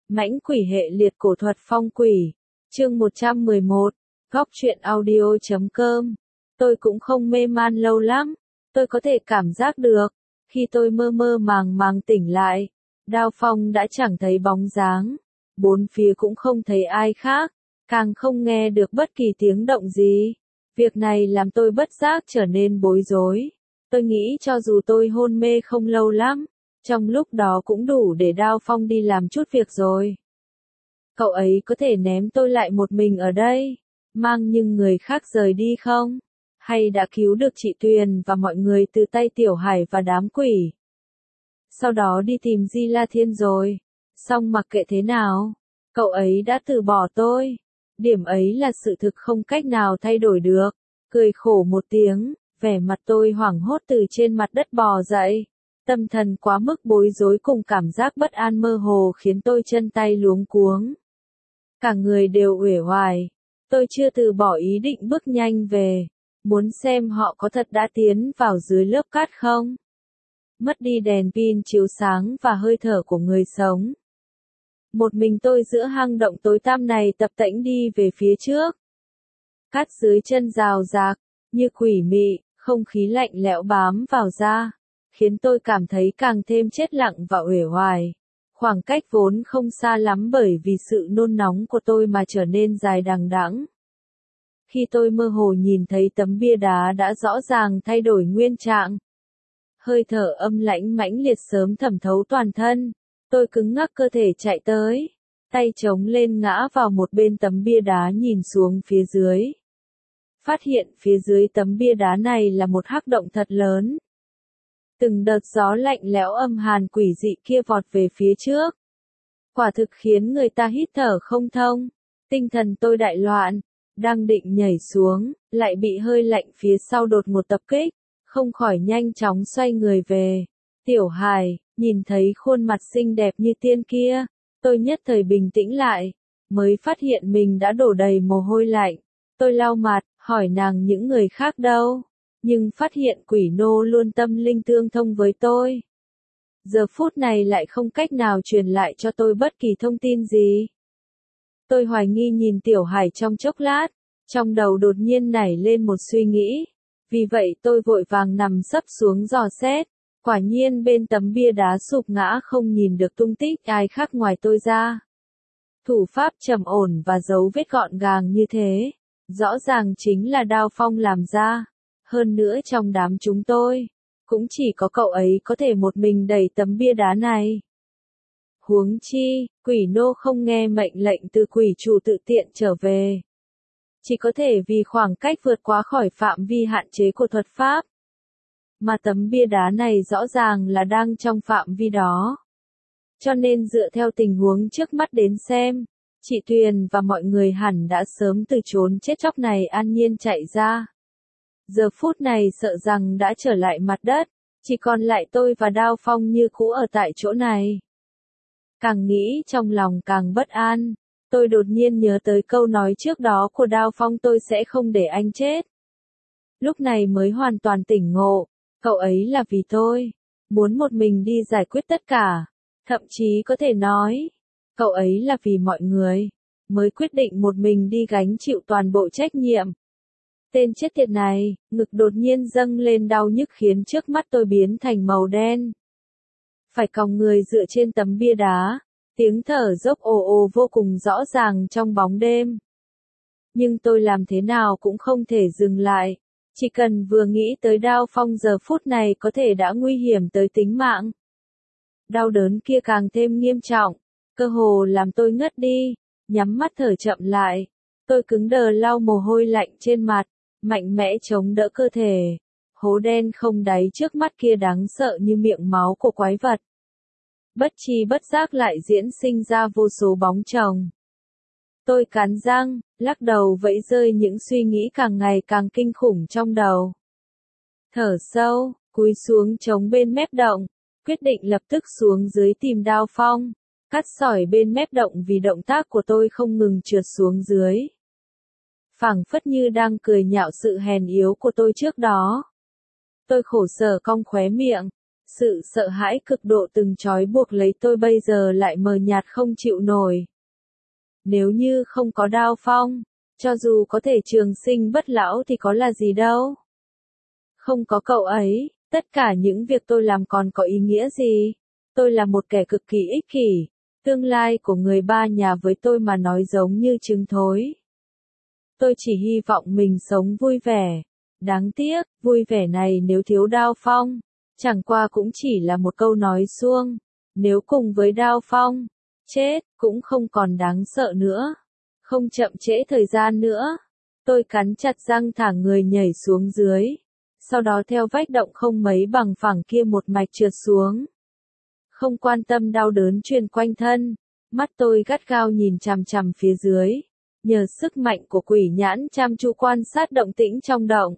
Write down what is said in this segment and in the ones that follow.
Mãnh quỷ hệ liệt cổ thuật phong quỷ. Chương 111. Góc truyện audio.com. Tôi cũng không mê man lâu lắm. Tôi có thể cảm giác được. Khi tôi mơ mơ màng màng tỉnh lại, Đao Phong đã chẳng thấy bóng dáng. Bốn phía cũng không thấy ai khác. Càng không nghe được bất kỳ tiếng động gì. Việc này làm tôi bất giác trở nên bối rối. Tôi nghĩ cho dù tôi hôn mê không lâu lắm, trong lúc đó cũng đủ để Đao Phong đi làm chút việc rồi. Cậu ấy có thể ném tôi lại một mình ở đây, mang những người khác rời đi không? Hay đã cứu được chị Tuyền và mọi người từ tay Tiểu Hải và đám quỷ? Sau đó đi tìm Di La Thiên rồi. Xong mặc kệ thế nào, cậu ấy đã từ bỏ tôi. Điểm ấy là sự thực không cách nào thay đổi được. Cười khổ một tiếng, vẻ mặt tôi hoảng hốt từ trên mặt đất bò dậy. Tâm thần quá mức bối rối cùng cảm giác bất an mơ hồ khiến tôi chân tay luống cuống. Cả người đều uể oải. Tôi chưa từ bỏ ý định bước nhanh về. Muốn xem họ có thật đã tiến vào dưới lớp cát không? Mất đi đèn pin chiếu sáng và hơi thở của người sống. Một mình tôi giữa hang động tối tăm này tập tễnh đi về phía trước. Cát dưới chân rào rạc, như quỷ mị, không khí lạnh lẽo bám vào da, khiến tôi cảm thấy càng thêm chết lặng và uể oải. Khoảng cách vốn không xa lắm bởi vì sự nôn nóng của tôi mà trở nên dài đằng đẵng. Khi tôi mơ hồ nhìn thấy tấm bia đá đã rõ ràng thay đổi nguyên trạng. Hơi thở âm lãnh mãnh liệt sớm thẩm thấu toàn thân. Tôi cứng ngắc cơ thể chạy tới, tay chống lên ngã vào một bên tấm bia đá nhìn xuống phía dưới. Phát hiện phía dưới tấm bia đá này là một hắc động thật lớn. Từng đợt gió lạnh lẽo âm hàn quỷ dị kia vọt về phía trước. Quả thực khiến người ta hít thở không thông. Tinh thần tôi đại loạn, đang định nhảy xuống, lại bị hơi lạnh phía sau đột ngột tập kích, không khỏi nhanh chóng xoay người về. Tiểu Hải, nhìn thấy khuôn mặt xinh đẹp như tiên kia, tôi nhất thời bình tĩnh lại, mới phát hiện mình đã đổ đầy mồ hôi lạnh. Tôi lau mặt, hỏi nàng những người khác đâu, nhưng phát hiện quỷ nô luôn tâm linh tương thông với tôi. Giờ phút này lại không cách nào truyền lại cho tôi bất kỳ thông tin gì. Tôi hoài nghi nhìn Tiểu Hải trong chốc lát, trong đầu đột nhiên nảy lên một suy nghĩ. Vì vậy tôi vội vàng nằm sấp xuống dò xét. Quả nhiên bên tấm bia đá sụp ngã không nhìn được tung tích ai khác ngoài tôi ra. Thủ pháp trầm ổn và dấu vết gọn gàng như thế, rõ ràng chính là Đao Phong làm ra. Hơn nữa trong đám chúng tôi, cũng chỉ có cậu ấy có thể một mình đẩy tấm bia đá này. Huống chi, quỷ nô không nghe mệnh lệnh từ quỷ chủ tự tiện trở về. Chỉ có thể vì khoảng cách vượt quá khỏi phạm vi hạn chế của thuật pháp. Mà tấm bia đá này rõ ràng là đang trong phạm vi đó. Cho nên dựa theo tình huống trước mắt đến xem, chị Tuyền và mọi người hẳn đã sớm từ chốn chết chóc này an nhiên chạy ra. Giờ phút này sợ rằng đã trở lại mặt đất, chỉ còn lại tôi và Đao Phong như cũ ở tại chỗ này. Càng nghĩ trong lòng càng bất an, tôi đột nhiên nhớ tới câu nói trước đó của Đao Phong tôi sẽ không để anh chết. Lúc này mới hoàn toàn tỉnh ngộ. Cậu ấy là vì tôi, muốn một mình đi giải quyết tất cả, thậm chí có thể nói, cậu ấy là vì mọi người, mới quyết định một mình đi gánh chịu toàn bộ trách nhiệm. Tên chết tiệt này, ngực đột nhiên dâng lên đau nhức khiến trước mắt tôi biến thành màu đen. Phải còng người dựa trên tấm bia đá, tiếng thở dốc ồ ồ vô cùng rõ ràng trong bóng đêm. Nhưng tôi làm thế nào cũng không thể dừng lại. Chỉ cần vừa nghĩ tới Đao Phong giờ phút này có thể đã nguy hiểm tới tính mạng. Đau đớn kia càng thêm nghiêm trọng, cơ hồ làm tôi ngất đi, nhắm mắt thở chậm lại. Tôi cứng đờ lau mồ hôi lạnh trên mặt, mạnh mẽ chống đỡ cơ thể. Hố đen không đáy trước mắt kia đáng sợ như miệng máu của quái vật. Bất tri bất giác lại diễn sinh ra vô số bóng chồng. Tôi cắn răng, lắc đầu vẫy rơi những suy nghĩ càng ngày càng kinh khủng trong đầu. Thở sâu, cúi xuống chống bên mép động, quyết định lập tức xuống dưới tìm Đao Phong, cắt sỏi bên mép động vì động tác của tôi không ngừng trượt xuống dưới. Phảng phất như đang cười nhạo sự hèn yếu của tôi trước đó. Tôi khổ sở cong khóe miệng, Sự sợ hãi cực độ từng trói buộc lấy tôi bây giờ lại mờ nhạt không chịu nổi. Nếu như không có Đao Phong, cho dù có thể trường sinh bất lão thì có là gì đâu. Không có cậu ấy, tất cả những việc tôi làm còn có ý nghĩa gì? Tôi là một kẻ cực kỳ ích kỷ, tương lai của người ba nhà với tôi mà nói giống như trứng thối. Tôi chỉ hy vọng mình sống vui vẻ. Đáng tiếc, vui vẻ này nếu thiếu Đao Phong, chẳng qua cũng chỉ là một câu nói suông. Nếu cùng với Đao Phong, chết, cũng không còn đáng sợ nữa. Không chậm trễ thời gian nữa. Tôi cắn chặt răng thả người nhảy xuống dưới. Sau đó theo vách động không mấy bằng phẳng kia một mạch trượt xuống. Không quan tâm đau đớn truyền quanh thân, mắt tôi gắt gao nhìn chằm chằm phía dưới. Nhờ sức mạnh của quỷ nhãn chăm chú quan sát động tĩnh trong động.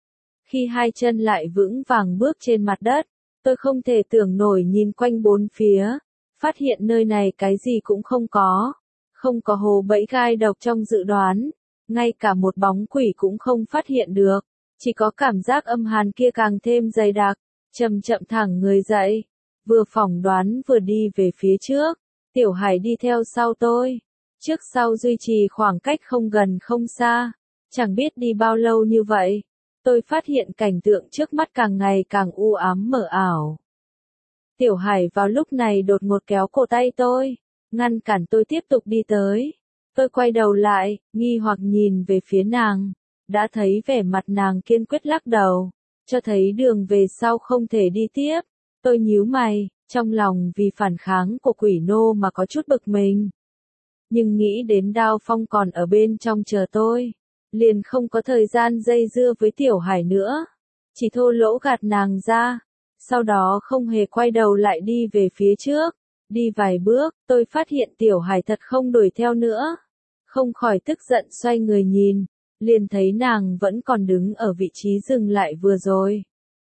Khi hai chân lại vững vàng bước trên mặt đất, tôi không thể tưởng nổi nhìn quanh bốn phía, phát hiện nơi này cái gì cũng không có. Không có hồ bẫy gai độc trong dự đoán, ngay cả một bóng quỷ cũng không phát hiện được, chỉ có cảm giác âm hàn kia càng thêm dày đặc, chậm chậm thẳng người dậy, vừa phỏng đoán vừa đi về phía trước, Tiểu Hải đi theo sau tôi, trước sau duy trì khoảng cách không gần không xa, chẳng biết đi bao lâu như vậy, tôi phát hiện cảnh tượng trước mắt càng ngày càng u ám mờ ảo. Tiểu Hải vào lúc này đột ngột kéo cổ tay tôi, ngăn cản tôi tiếp tục đi tới. Tôi quay đầu lại, nghi hoặc nhìn về phía nàng, đã thấy vẻ mặt nàng kiên quyết lắc đầu, cho thấy đường về sau không thể đi tiếp. Tôi nhíu mày, trong lòng vì phản kháng của quỷ nô mà có chút bực mình. Nhưng nghĩ đến Đao Phong còn ở bên trong chờ tôi, liền không có thời gian dây dưa với Tiểu Hải nữa, chỉ thô lỗ gạt nàng ra, sau đó không hề quay đầu lại đi về phía trước. Đi vài bước, tôi phát hiện Tiểu Hải thật không đuổi theo nữa. Không khỏi tức giận xoay người nhìn, liền thấy nàng vẫn còn đứng ở vị trí dừng lại vừa rồi.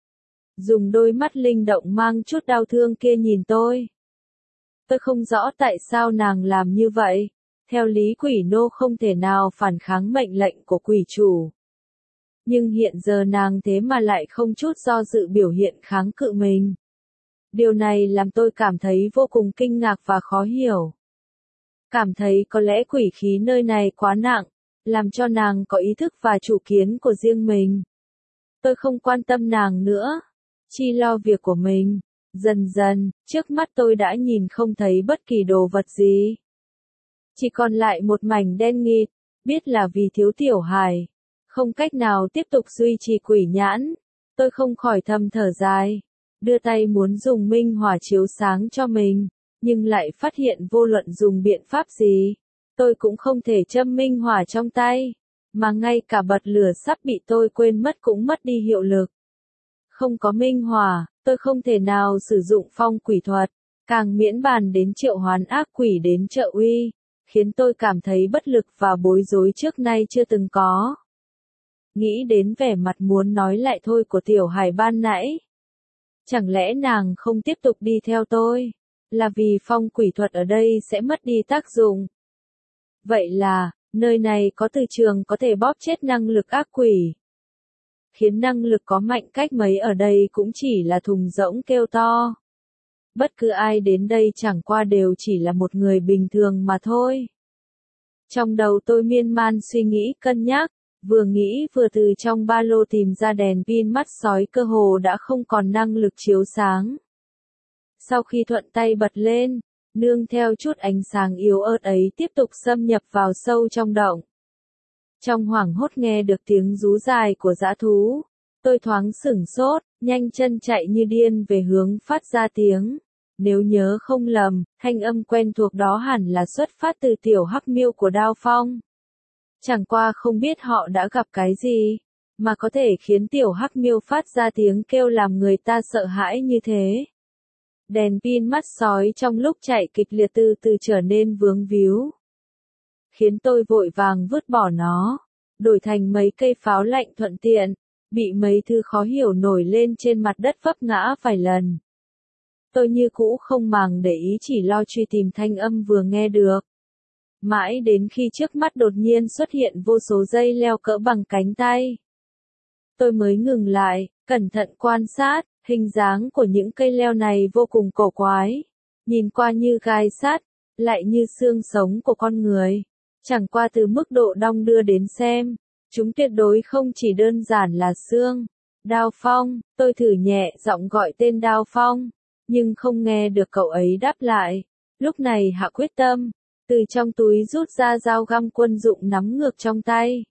Dùng đôi mắt linh động mang chút đau thương kia nhìn tôi. Tôi không rõ tại sao nàng làm như vậy. Theo lý quỷ nô không thể nào phản kháng mệnh lệnh của quỷ chủ. Nhưng hiện giờ nàng thế mà lại không chút do dự biểu hiện kháng cự mình. Điều này làm tôi cảm thấy vô cùng kinh ngạc và khó hiểu. Cảm thấy có lẽ quỷ khí nơi này quá nặng, làm cho nàng có ý thức và chủ kiến của riêng mình. Tôi không quan tâm nàng nữa, chi lo việc của mình. Dần dần, trước mắt tôi đã nhìn không thấy bất kỳ đồ vật gì. Chỉ còn lại một mảnh đen nghịt, biết là vì thiếu Tiểu Hải. Không cách nào tiếp tục duy trì quỷ nhãn, tôi không khỏi thầm thở dài. Đưa tay muốn dùng minh hỏa chiếu sáng cho mình, nhưng lại phát hiện vô luận dùng biện pháp gì, tôi cũng không thể châm minh hỏa trong tay, mà ngay cả bật lửa sắp bị tôi quên mất cũng mất đi hiệu lực. Không có minh hỏa, tôi không thể nào sử dụng phong quỷ thuật, càng miễn bàn đến triệu hoán ác quỷ đến trợ uy, khiến tôi cảm thấy bất lực và bối rối trước nay chưa từng có. Nghĩ đến vẻ mặt muốn nói lại thôi của Tiểu Hải ban nãy. Chẳng lẽ nàng không tiếp tục đi theo tôi, là vì phong quỷ thuật ở đây sẽ mất đi tác dụng? Vậy là, nơi này có từ trường có thể bóp chết năng lực ác quỷ. Khiến năng lực có mạnh cách mấy ở đây cũng chỉ là thùng rỗng kêu to. Bất cứ ai đến đây chẳng qua đều chỉ là một người bình thường mà thôi. Trong đầu tôi miên man suy nghĩ cân nhắc. Vừa nghĩ vừa từ trong ba lô tìm ra đèn pin mắt sói cơ hồ đã không còn năng lực chiếu sáng. Sau khi thuận tay bật lên, nương theo chút ánh sáng yếu ớt ấy tiếp tục xâm nhập vào sâu trong động. Trong hoảng hốt nghe được tiếng rú dài của dã thú, tôi thoáng sửng sốt, nhanh chân chạy như điên về hướng phát ra tiếng. Nếu nhớ không lầm, thanh âm quen thuộc đó hẳn là xuất phát từ tiểu hắc miêu của Đao Phong. Chẳng qua không biết họ đã gặp cái gì, mà có thể khiến tiểu hắc miêu phát ra tiếng kêu làm người ta sợ hãi như thế. Đèn pin mắt sói trong lúc chạy kịch liệt từ từ trở nên vướng víu. Khiến tôi vội vàng vứt bỏ nó, đổi thành mấy cây pháo lạnh thuận tiện, bị mấy thứ khó hiểu nổi lên trên mặt đất vấp ngã vài lần. Tôi như cũ không màng để ý chỉ lo truy tìm thanh âm vừa nghe được. Mãi đến khi trước mắt đột nhiên xuất hiện vô số dây leo cỡ bằng cánh tay. Tôi mới ngừng lại, cẩn thận quan sát, Hình dáng của những cây leo này vô cùng cổ quái, nhìn qua như gai sắt, lại như xương sống của con người. Chẳng qua từ mức độ đong đưa đến xem, chúng tuyệt đối không chỉ đơn giản là xương. Đao Phong, tôi thử nhẹ giọng gọi tên Đao Phong, nhưng không nghe được cậu ấy đáp lại. Lúc này hạ quyết tâm, từ trong túi rút ra dao găm quân dụng nắm ngược trong tay.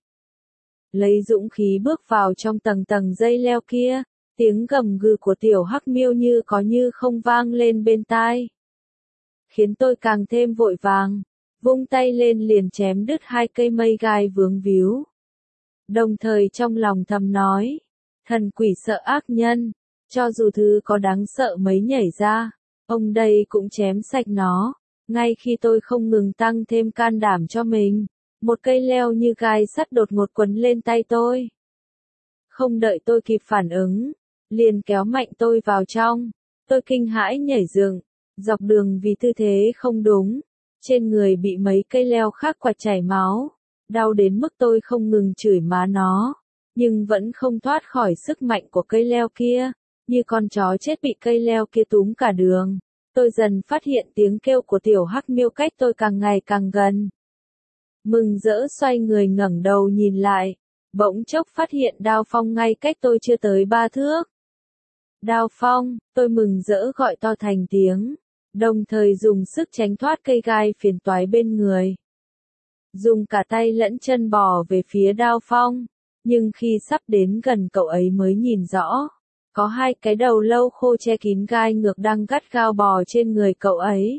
Lấy dũng khí bước vào trong tầng tầng dây leo kia, tiếng gầm gừ của tiểu hắc miêu như có như không vang lên bên tai. Khiến tôi càng thêm vội vàng, vung tay lên liền chém đứt 2 cây mây gai vướng víu. Đồng thời trong lòng thầm nói, thần quỷ sợ ác nhân, cho dù thứ có đáng sợ mấy nhảy ra, ông đây cũng chém sạch nó. Ngay khi tôi không ngừng tăng thêm can đảm cho mình, một cây leo như gai sắt đột ngột quấn lên tay tôi. Không đợi tôi kịp phản ứng, liền kéo mạnh tôi vào trong. Tôi kinh hãi nhảy dựng, dọc đường vì tư thế không đúng, trên người bị mấy cây leo khác quạch chảy máu, đau đến mức tôi không ngừng chửi má nó, nhưng vẫn không thoát khỏi sức mạnh của cây leo kia, như con chó chết bị cây leo kia túm cả đường. Tôi dần phát hiện tiếng kêu của tiểu hắc miêu cách tôi càng ngày càng gần. Mừng rỡ xoay người ngẩng đầu nhìn lại, bỗng chốc phát hiện Đao Phong ngay cách tôi chưa tới 3 thước. Đao Phong, tôi mừng rỡ gọi to thành tiếng, đồng thời dùng sức tránh thoát cây gai phiền toái bên người. Dùng cả tay lẫn chân bò về phía Đao Phong, nhưng khi sắp đến gần cậu ấy mới nhìn rõ. Có 2 cái đầu lâu khô che kín gai ngược đang gắt gao bò trên người cậu ấy.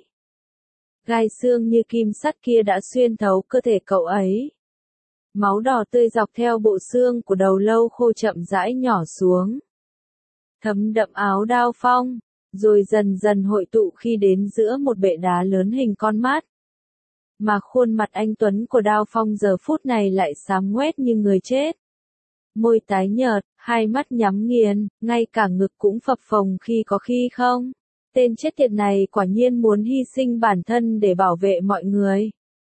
Gai xương như kim sắt kia đã xuyên thấu cơ thể cậu ấy. Máu đỏ tươi dọc theo bộ xương của đầu lâu khô chậm rãi nhỏ xuống. Thấm đậm áo Đao Phong, rồi dần dần hội tụ khi đến giữa một bệ đá lớn hình con mắt. Mà khuôn mặt anh tuấn của Đao Phong giờ phút này lại xám ngoét như người chết. Môi tái nhợt, 2 mắt nhắm nghiền, ngay cả ngực cũng phập phồng khi có khi không. Tên chết tiệt này quả nhiên muốn hy sinh bản thân để bảo vệ mọi người.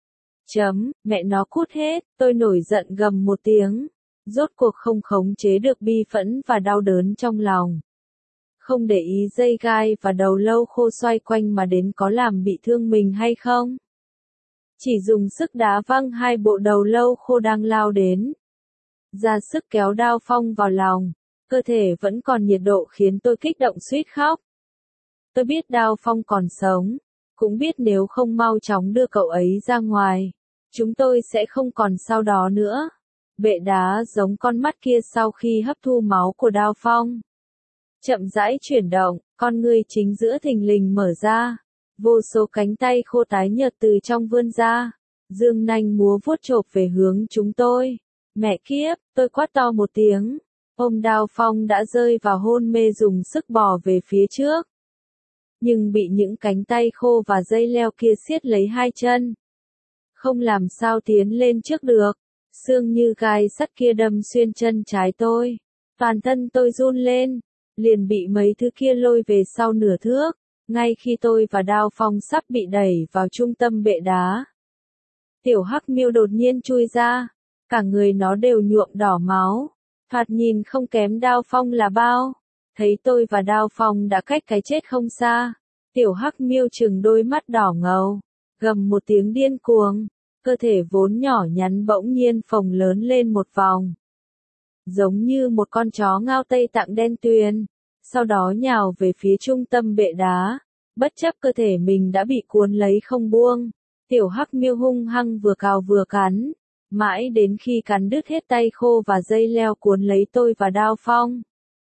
Mẹ nó cút hết, tôi nổi giận gầm một tiếng. Rốt cuộc không khống chế được bi phẫn và đau đớn trong lòng. Không để ý dây gai và đầu lâu khô xoay quanh mà đến có làm bị thương mình hay không. Chỉ dùng sức đá văng 2 bộ đầu lâu khô đang lao đến. Ra sức kéo Đao Phong vào lòng, cơ thể vẫn còn nhiệt độ khiến tôi kích động suýt khóc. Tôi biết Đao Phong còn sống, cũng biết nếu không mau chóng đưa cậu ấy ra ngoài, chúng tôi sẽ không còn sau đó nữa. Bệ đá giống con mắt kia sau khi hấp thu máu của Đao Phong. Chậm rãi chuyển động, con ngươi chính giữa thình lình mở ra. Vô số cánh tay khô tái nhợt từ trong vươn ra. Dương nanh múa vuốt chộp về hướng chúng tôi. Mẹ kiếp, tôi quát to một tiếng. Ôm Đao Phong đã rơi vào hôn mê dùng sức bò về phía trước. Nhưng bị những cánh tay khô và dây leo kia siết lấy 2 chân. Không làm sao tiến lên trước được. Xương như gai sắt kia đâm xuyên chân trái tôi. Toàn thân tôi run lên. Liền bị mấy thứ kia lôi về sau nửa thước. Ngay khi tôi và Đao Phong sắp bị đẩy vào trung tâm bệ đá. Tiểu hắc miêu đột nhiên chui ra. Cả người nó đều nhuộm đỏ máu. Thoạt nhìn không kém Đao Phong là bao. Thấy tôi và Đao Phong đã cách cái chết không xa. Tiểu hắc miêu trừng đôi mắt đỏ ngầu. Gầm một tiếng điên cuồng. Cơ thể vốn nhỏ nhắn bỗng nhiên phồng lớn lên một vòng. Giống như một con chó ngao Tây Tạng đen tuyền. Sau đó nhào về phía trung tâm bệ đá. Bất chấp cơ thể mình đã bị cuốn lấy không buông. Tiểu hắc miêu hung hăng vừa cào vừa cắn. Mãi đến khi cắn đứt hết tay khô và dây leo cuốn lấy tôi và Đao Phong.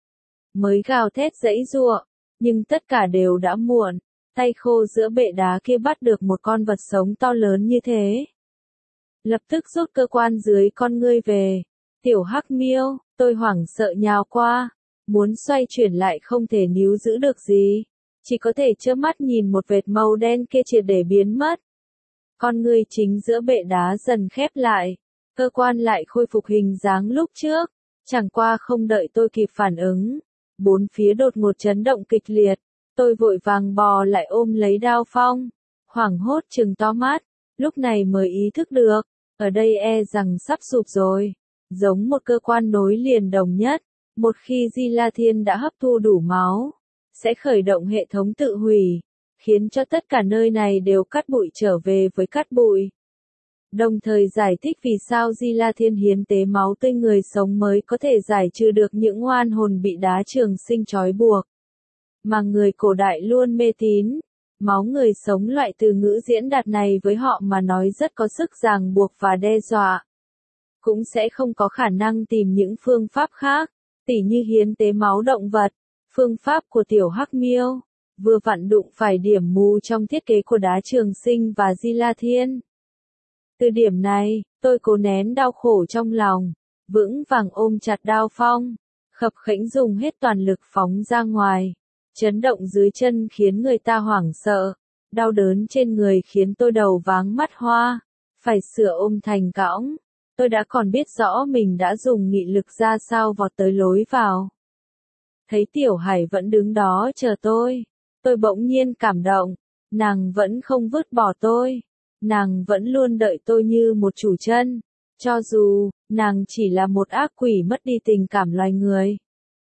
Mới gào thét giãy giụa, nhưng tất cả đều đã muộn. Tay khô giữa bệ đá kia bắt được một con vật sống to lớn như thế. Lập tức rút cơ quan dưới con ngươi về. Tiểu hắc miêu, tôi hoảng sợ nhào qua. Muốn xoay chuyển lại không thể níu giữ được gì. Chỉ có thể trơ mắt nhìn một vệt màu đen kia triệt để biến mất. Con ngươi chính giữa bệ đá dần khép lại. Cơ quan lại khôi phục hình dáng lúc trước. Chẳng qua không đợi tôi kịp phản ứng. 4 phía đột ngột chấn động kịch liệt. Tôi vội vàng bò lại ôm lấy Đao Phong. Hoảng hốt trừng to mắt. Lúc này mới ý thức được. Ở đây e rằng sắp sụp rồi. Giống một cơ quan nối liền đồng nhất. Một khi Di La Thiên đã hấp thu đủ máu, sẽ khởi động hệ thống tự hủy, khiến cho tất cả nơi này đều cát bụi trở về với cát bụi. Đồng thời giải thích vì sao Di La Thiên hiến tế máu tươi người sống mới có thể giải trừ được những oan hồn bị đá trường sinh trói buộc. Mà người cổ đại luôn mê tín, máu người sống loại từ ngữ diễn đạt này với họ mà nói rất có sức ràng buộc và đe dọa. Cũng sẽ không có khả năng tìm những phương pháp khác, tỉ như hiến tế máu động vật, phương pháp của tiểu hắc miêu, vừa vặn đụng phải điểm mù trong thiết kế của đá trường sinh và Di La Thiên. Từ điểm này, tôi cố nén đau khổ trong lòng, vững vàng ôm chặt Đao Phong, khập khiễng dùng hết toàn lực phóng ra ngoài. Chấn động dưới chân khiến người ta hoảng sợ, đau đớn trên người khiến tôi đầu váng mắt hoa, phải sửa ôm thành cõng. Tôi đã còn biết rõ mình đã dùng nghị lực ra sao vọt tới lối vào. Thấy Tiểu Hải vẫn đứng đó chờ tôi bỗng nhiên cảm động, nàng vẫn không vứt bỏ tôi, nàng vẫn luôn đợi tôi như một chủ chân, cho dù nàng chỉ là một ác quỷ mất đi tình cảm loài người.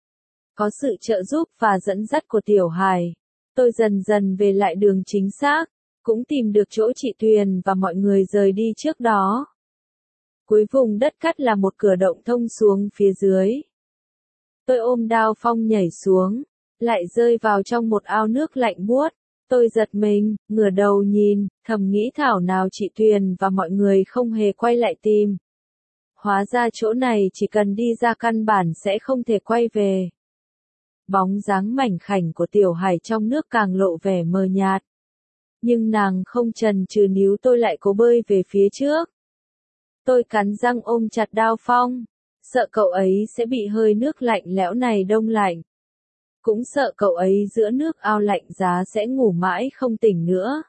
Có sự trợ giúp và dẫn dắt của Tiểu Hải, tôi dần dần về lại đường chính xác, cũng tìm được chỗ chị Tuyền và mọi người rời đi trước đó. Cuối vùng đất cắt là một cửa động thông xuống phía dưới. Tôi ôm Đao Phong nhảy xuống, lại rơi vào trong một ao nước lạnh buốt. Tôi giật mình, ngửa đầu nhìn, thầm nghĩ thảo nào chị Tuyền và mọi người không hề quay lại tìm. Hóa ra chỗ này chỉ cần đi ra căn bản sẽ không thể quay về. Bóng dáng mảnh khảnh của Tiểu Hải trong nước càng lộ vẻ mờ nhạt. Nhưng nàng không chần chừ níu tôi lại cố bơi về phía trước. Tôi cắn răng ôm chặt Đao Phong, sợ cậu ấy sẽ bị hơi nước lạnh lẽo này đông lạnh. Cũng sợ cậu ấy giữa nước ao lạnh giá sẽ ngủ mãi không tỉnh nữa.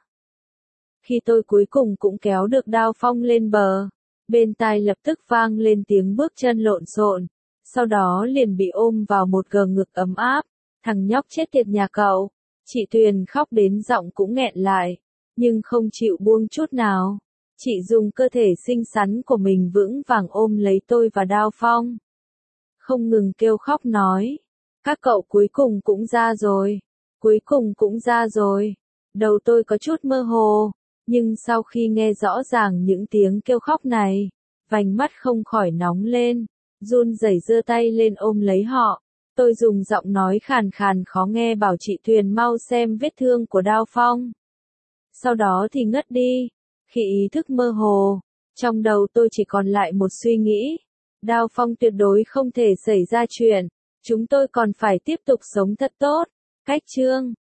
Khi tôi cuối cùng cũng kéo được Đao Phong lên bờ, bên tai lập tức vang lên tiếng bước chân lộn xộn, sau đó liền bị ôm vào một gờ ngực ấm áp. Thằng nhóc chết tiệt nhà cậu. Chị Tuyền khóc đến giọng cũng nghẹn lại, nhưng không chịu buông chút nào. Chị dùng cơ thể xinh xắn của mình vững vàng ôm lấy tôi và Đao Phong. Không ngừng kêu khóc nói, các cậu cuối cùng cũng ra rồi, cuối cùng cũng ra rồi. Đầu tôi có chút mơ hồ, nhưng sau khi nghe rõ ràng những tiếng kêu khóc này, vành mắt không khỏi nóng lên, run rẩy giơ tay lên ôm lấy họ. Tôi dùng giọng nói khàn khàn khó nghe bảo chị Tuyền mau xem vết thương của Đao Phong. Sau đó thì ngất đi. Khi ý thức mơ hồ, trong đầu tôi chỉ còn lại một suy nghĩ. Đao Phong tuyệt đối không thể xảy ra chuyện. Chúng tôi còn phải tiếp tục sống thật tốt. Cách chương